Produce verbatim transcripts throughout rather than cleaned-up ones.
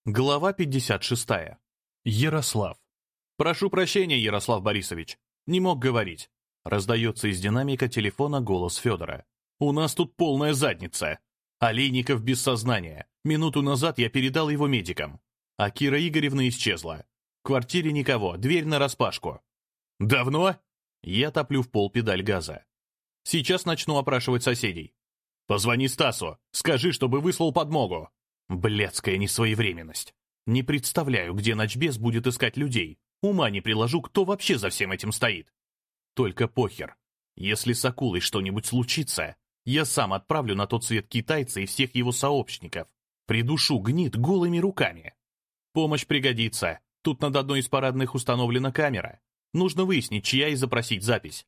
Глава пятьдесят шесть. Ярослав. «Прошу прощения, Ярослав Борисович. Не мог говорить». Раздается из динамика телефона голос Федора. «У нас тут полная задница. Олейников без сознания. Минуту назад я передал его медикам. А Кира Игоревна исчезла. В квартире никого, дверь нараспашку». «Давно?» Я топлю в пол педаль газа. «Сейчас начну опрашивать соседей». «Позвони Стасу. Скажи, чтобы выслал подмогу». Блядская несвоевременность. Не представляю, где ночбес будет искать людей. Ума не приложу, кто вообще за всем этим стоит. Только похер. Если с акулой что-нибудь случится, я сам отправлю на тот свет китайца и всех его сообщников. Придушу гнид голыми руками. Помощь пригодится. Тут над одной из парадных установлена камера. Нужно выяснить, чья, и запросить запись.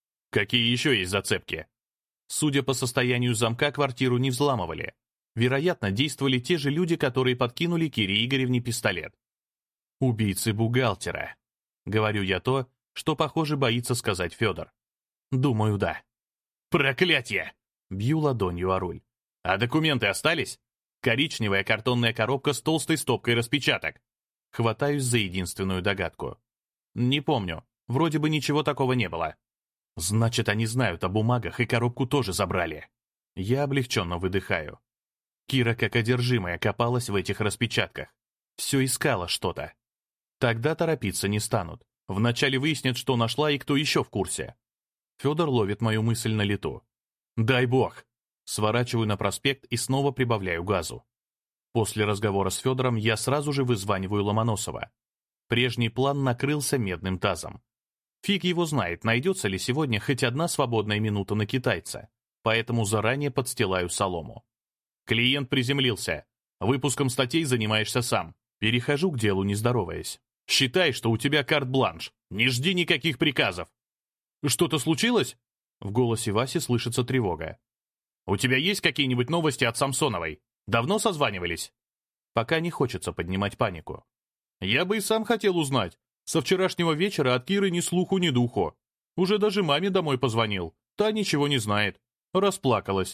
Какие еще есть зацепки? Судя по состоянию замка, квартиру не взламывали. Вероятно, действовали те же люди, которые подкинули Кире Игоревне пистолет. «Убийцы бухгалтера». Говорю я то, что, похоже, боится сказать Федор. Думаю, да. «Проклятье!» Бью ладонью о руль. «А документы остались?» Коричневая картонная коробка с толстой стопкой распечаток. Хватаюсь за единственную догадку. Не помню. Вроде бы ничего такого не было. Значит, они знают о бумагах и коробку тоже забрали. Я облегченно выдыхаю. Кира как одержимая копалась в этих распечатках. Все искала что-то. Тогда торопиться не станут. Вначале выяснят, что нашла и кто еще в курсе. Федор ловит мою мысль на лету. «Дай бог!» Сворачиваю на проспект и снова прибавляю газу. После разговора с Федором я сразу же вызваниваю Ломоносова. Прежний план накрылся медным тазом. Фиг его знает, найдется ли сегодня хоть одна свободная минута на китайца. Поэтому заранее подстилаю солому. Клиент приземлился. Выпуском статей занимаешься сам. Перехожу к делу, не здороваясь. Считай, что у тебя карт-бланш. Не жди никаких приказов. Что-то случилось? В голосе Васи слышится тревога. У тебя есть какие-нибудь новости от Самсоновой? Давно созванивались? Пока не хочется поднимать панику. Я бы и сам хотел узнать. Со вчерашнего вечера от Киры ни слуху, ни духу. Уже даже маме домой позвонил. Та ничего не знает. Расплакалась.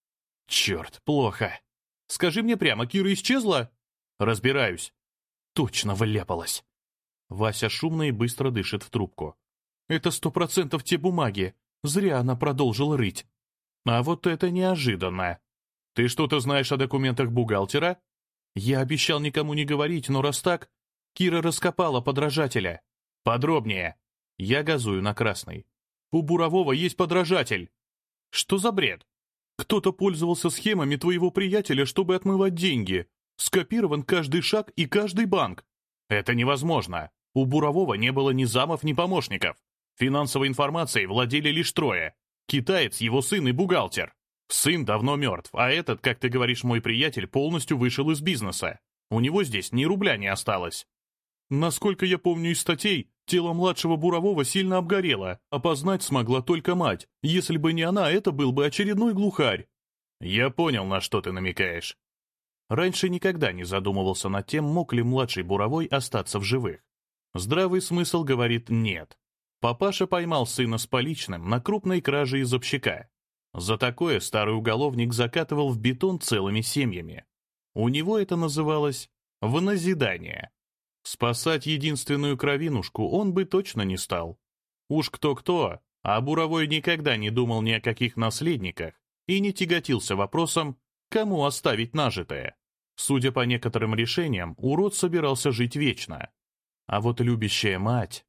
Черт, плохо. Скажи мне прямо, Кира исчезла? Разбираюсь. Точно вляпалась. Вася шумно и быстро дышит в трубку. Это сто процентов те бумаги. Зря она продолжила рыть. А вот это неожиданно. Ты что-то знаешь о документах бухгалтера? Я обещал никому не говорить, но раз так, Кира раскопала подражателя. Подробнее. Я газую на красный. У Бурового есть подражатель. Что за бред? Кто-то пользовался схемами твоего приятеля, чтобы отмывать деньги. Скопирован каждый шаг и каждый банк. Это невозможно. У Бурового не было ни замов, ни помощников. Финансовой информацией владели лишь трое. Китаец, его сын и бухгалтер. Сын давно мертв, а этот, как ты говоришь, мой приятель, полностью вышел из бизнеса. У него здесь ни рубля не осталось. Насколько я помню из статей, тело младшего Бурового сильно обгорело. Опознать смогла только мать. Если бы не она, это был бы очередной глухарь. Я понял, на что ты намекаешь. Раньше никогда не задумывался над тем, мог ли младший Буровой остаться в живых. Здравый смысл говорит «нет». Папаша поймал сына с поличным на крупной краже из общака. За такое старый уголовник закатывал в бетон целыми семьями. У него это называлось «в назидание». Спасать единственную кровинушку он бы точно не стал. Уж кто-кто, а Буровой никогда не думал ни о каких наследниках и не тяготился вопросом, кому оставить нажитое. Судя по некоторым решениям, урод собирался жить вечно. А вот любящая мать...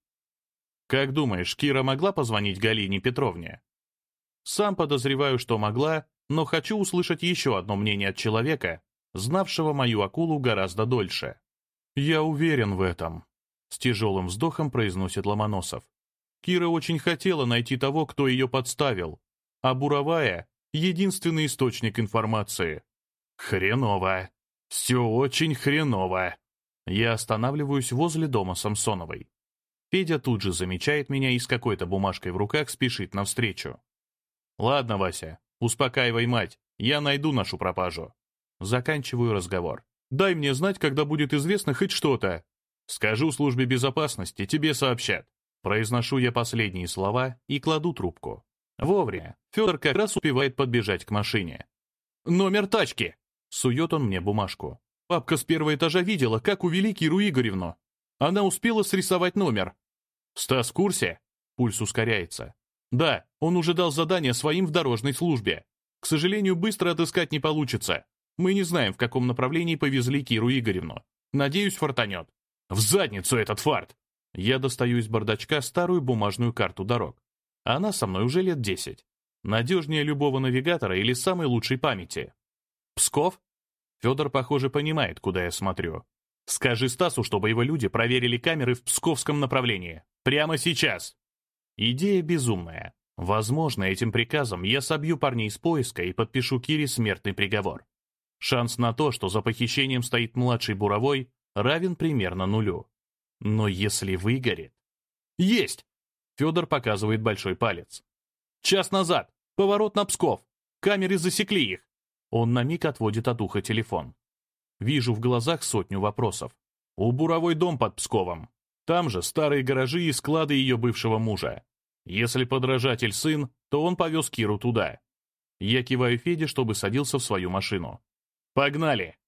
Как думаешь, Кира могла позвонить Галине Петровне? Сам подозреваю, что могла, но хочу услышать еще одно мнение от человека, знавшего мою акулу гораздо дольше. «Я уверен в этом», — с тяжелым вздохом произносит Ломоносов. «Кира очень хотела найти того, кто ее подставил, а Буровая — единственный источник информации». «Хреново. Все очень хреново». Я останавливаюсь возле дома Самсоновой. Федя тут же замечает меня и с какой-то бумажкой в руках спешит навстречу. «Ладно, Вася, успокаивай мать, я найду нашу пропажу». Заканчиваю разговор. «Дай мне знать, когда будет известно хоть что-то». «Скажу службе безопасности, тебе сообщат». Произношу я последние слова и кладу трубку. Вовремя. Федор как раз успевает подбежать к машине. «Номер тачки!» — сует он мне бумажку. Папка с первого этажа видела, как увели Киру Игоревну. Она успела срисовать номер. Стас в курсе? Пульс ускоряется. Да, он уже дал задание своим в дорожной службе. К сожалению, быстро отыскать не получится. Мы не знаем, в каком направлении повезли Киру Игоревну. Надеюсь, фартанет. В задницу этот фарт! Я достаю из бардачка старую бумажную карту дорог. Она со мной уже лет десять. Надежнее любого навигатора или самой лучшей памяти. Псков? Федор, похоже, понимает, куда я смотрю. Скажи Стасу, чтобы его люди проверили камеры в псковском направлении. Прямо сейчас. Идея безумная. Возможно, этим приказом я собью парней с поиска и подпишу Кире смертный приговор. Шанс на то, что за похищением стоит младший буровой, равен примерно нулю. Но если выгорит... Есть! Федор показывает большой палец. Час назад. Поворот на Псков. Камеры засекли их. Он на миг отводит от уха телефон. Вижу в глазах сотню вопросов. У буровой дом под Псковом. Там же старые гаражи и склады ее бывшего мужа. Если подражатель сын, то он повез Киру туда. Я киваю Феде, чтобы садился в свою машину. Погнали!